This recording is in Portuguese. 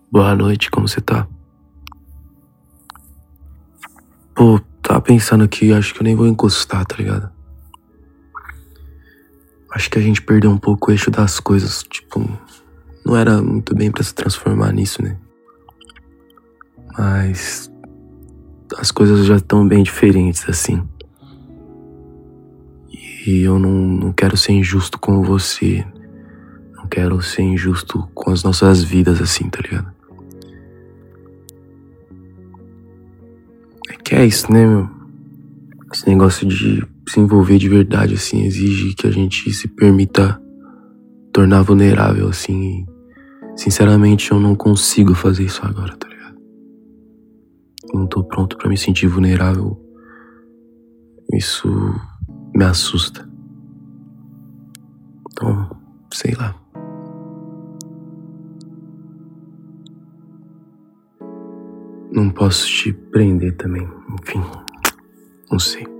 Boa noite, como você tá? Pô, tava pensando aqui, acho que eu nem vou encostar, tá ligado? Acho que a gente perdeu um pouco o eixo das coisas, tipo, não era muito bem pra se transformar nisso, né? Mas as coisas já estão bem diferentes, assim. E eu não quero ser injusto com você, não quero ser injusto com as nossas vidas, assim, tá ligado? É que é isso, né, meu? Esse negócio de se envolver de verdade, assim, exige que a gente se permita tornar vulnerável, assim. Sinceramente, eu não consigo fazer isso agora, tá ligado? Não tô pronto pra me sentir vulnerável. Isso me assusta. Então, sei lá. Não posso te prender também. Enfim, não sei.